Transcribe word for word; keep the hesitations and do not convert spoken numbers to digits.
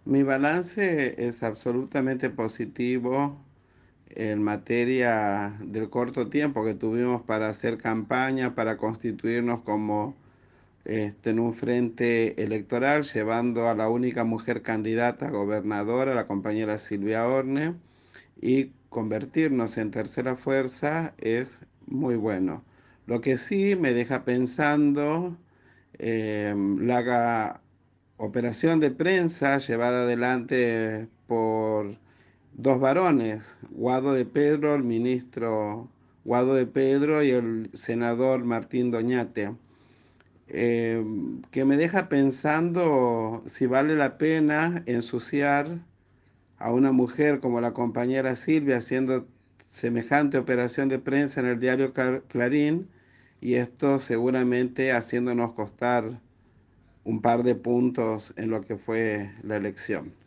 Mi balance es absolutamente positivo en materia del corto tiempo que tuvimos para hacer campaña, para constituirnos como este, en un frente electoral, llevando a la única mujer candidata a gobernadora, la compañera Silvia Orne, y convertirnos en tercera fuerza es muy bueno. Lo que sí me deja pensando eh, la operación de prensa llevada adelante por dos varones, Guado de Pedro, el ministro Guado de Pedro y el senador Martín Doñate, eh, que me deja pensando si vale la pena ensuciar a una mujer como la compañera Silvia haciendo semejante operación de prensa en el diario Clarín, y esto seguramente haciéndonos costar un par de puntos en lo que fue la elección.